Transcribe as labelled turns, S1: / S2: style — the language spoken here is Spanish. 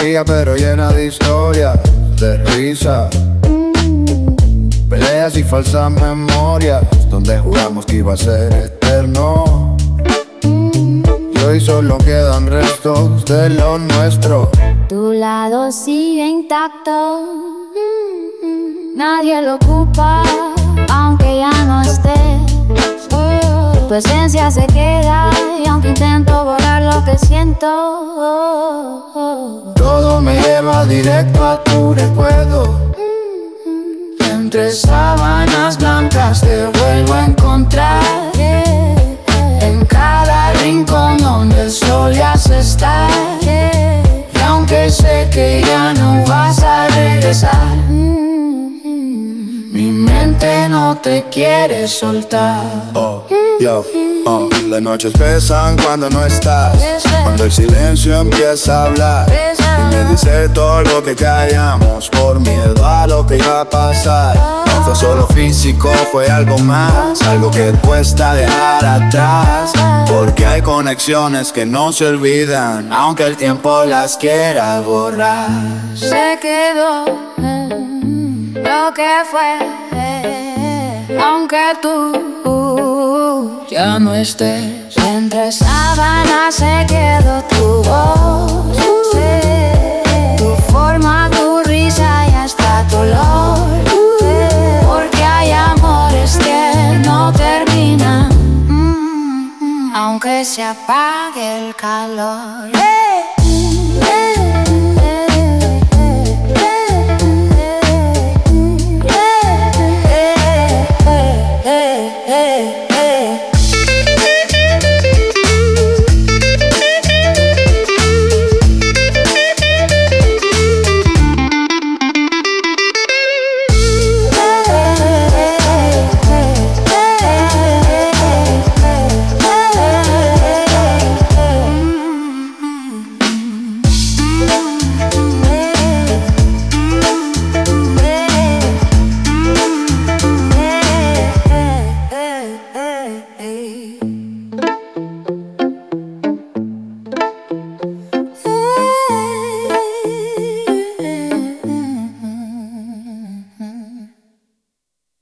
S1: fría pero llena de historias, de risa, peleas y falsas memorias, donde juramos que iba a ser eterno. Y hoy solo quedan restos de lo nuestro.
S2: Tu lado sigue intacto, nadie lo ocupa, aunque ya no esté. Tu esencia se queda y aunque intento borrar lo que siento,
S1: todo me lleva directo a tu recuerdo. Entre sábanas blancas te vuelvo a encontrar, en cada rincón donde el sol ya se está. Y aunque sé que ya no vas a regresar, mi mente no te quiere soltar. Las noches pesan cuando no estás, cuando el silencio empieza a hablar y me dice todo lo que callamos por miedo a lo que iba a pasar. No fue solo físico, fue algo más, algo que cuesta dejar atrás, porque hay conexiones que no se olvidan, aunque el tiempo las quiera borrar.
S2: se quedó lo que fue, aunque tú
S1: Ya no estés.
S2: entre sábanas se quedó tu voz, tu forma, tu risa y hasta tu olor, porque hay amores que no terminan, aunque se apague el calor. Hey.